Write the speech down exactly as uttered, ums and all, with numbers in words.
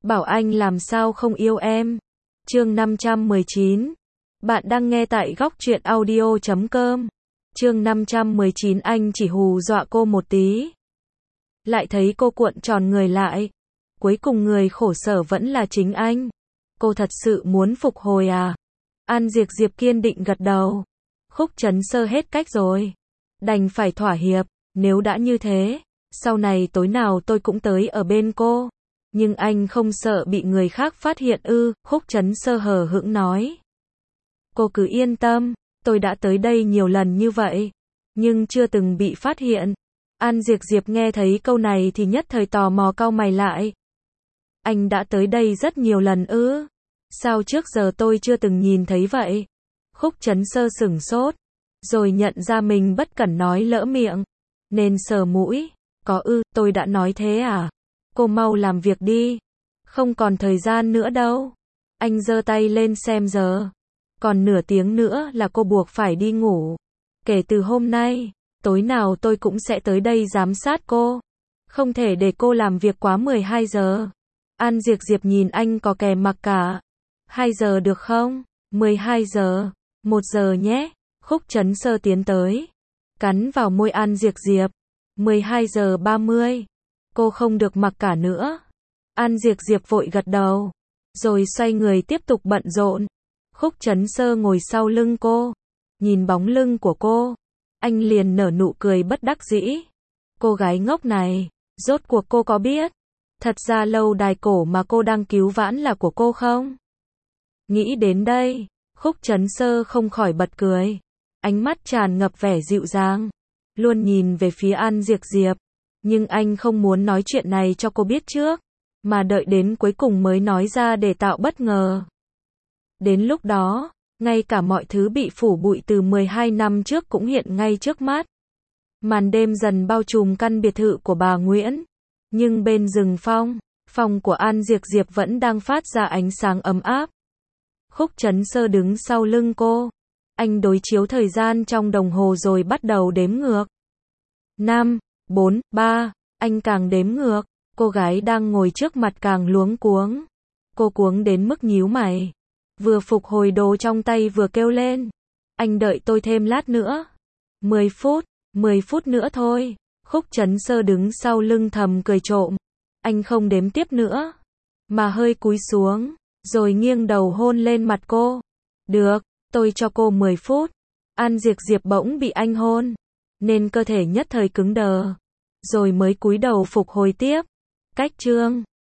bảo anh làm sao không yêu em. Chương năm trăm mười chín. Bạn đang nghe tại góc truyện audio chấm com. Chương năm trăm mười chín anh chỉ hù dọa cô một tí. Lại thấy cô cuộn tròn người lại. Cuối cùng người khổ sở vẫn là chính anh. Cô thật sự muốn phục hồi à? An Diệp Diệp kiên định gật đầu. Khúc Trấn Sơ hết cách rồi. Đành phải thỏa hiệp, nếu đã như thế, sau này tối nào tôi cũng tới ở bên cô. Nhưng anh không sợ bị người khác phát hiện ư? Khúc Trấn Sơ hờ hững nói. Cô cứ yên tâm, tôi đã tới đây nhiều lần như vậy, nhưng chưa từng bị phát hiện. An Diệp Diệp nghe thấy câu này thì nhất thời tò mò cau mày lại. Anh đã tới đây rất nhiều lần ư? Sao trước giờ tôi chưa từng nhìn thấy vậy? Khúc Trấn Sơ sửng sốt, rồi nhận ra mình bất cẩn nói lỡ miệng, nên sờ mũi. Có ư, tôi đã nói thế à? Cô mau làm việc đi, không còn thời gian nữa đâu. Anh giơ tay lên xem giờ. Còn nửa tiếng nữa là cô buộc phải đi ngủ. Kể từ hôm nay, tối nào tôi cũng sẽ tới đây giám sát cô. Không thể để cô làm việc quá mười hai giờ. An Diệp Diệp nhìn anh có kè mặc cả. hai giờ được không? mười hai giờ. một giờ nhé. Khúc Trấn Sơ tiến tới, cắn vào môi An Diệp Diệp. mười hai giờ ba mươi. Cô không được mặc cả nữa. An Diệp Diệp vội gật đầu, rồi xoay người tiếp tục bận rộn. Khúc Trấn Sơ ngồi sau lưng cô, nhìn bóng lưng của cô, anh liền nở nụ cười bất đắc dĩ. Cô gái ngốc này, rốt cuộc cô có biết, thật ra lâu đài cổ mà cô đang cứu vãn là của cô không? Nghĩ đến đây, Khúc Trấn Sơ không khỏi bật cười, ánh mắt tràn ngập vẻ dịu dàng, luôn nhìn về phía An Diệp Diệp. Nhưng anh không muốn nói chuyện này cho cô biết trước, mà đợi đến cuối cùng mới nói ra để tạo bất ngờ. Đến lúc đó, ngay cả mọi thứ bị phủ bụi từ mười hai năm trước cũng hiện ngay trước mắt. Màn đêm dần bao trùm căn biệt thự của bà Nguyễn. Nhưng bên rừng phong, phòng của An Diệp Diệp vẫn đang phát ra ánh sáng ấm áp. Khúc Trấn Sơ đứng sau lưng cô. Anh đối chiếu thời gian trong đồng hồ rồi bắt đầu đếm ngược. năm, bốn, ba, anh càng đếm ngược. Cô gái đang ngồi trước mặt càng luống cuống. Cô cuống đến mức nhíu mày. Vừa phục hồi đồ trong tay vừa kêu lên. Anh đợi tôi thêm lát nữa. mười phút, mười phút nữa thôi. Khúc Trấn Sơ đứng sau lưng thầm cười trộm. Anh không đếm tiếp nữa, mà hơi cúi xuống, rồi nghiêng đầu hôn lên mặt cô. Được, tôi cho cô mười phút. An Diệp Diệp bỗng bị anh hôn, nên cơ thể nhất thời cứng đờ, rồi mới cúi đầu phục hồi tiếp. Cách chương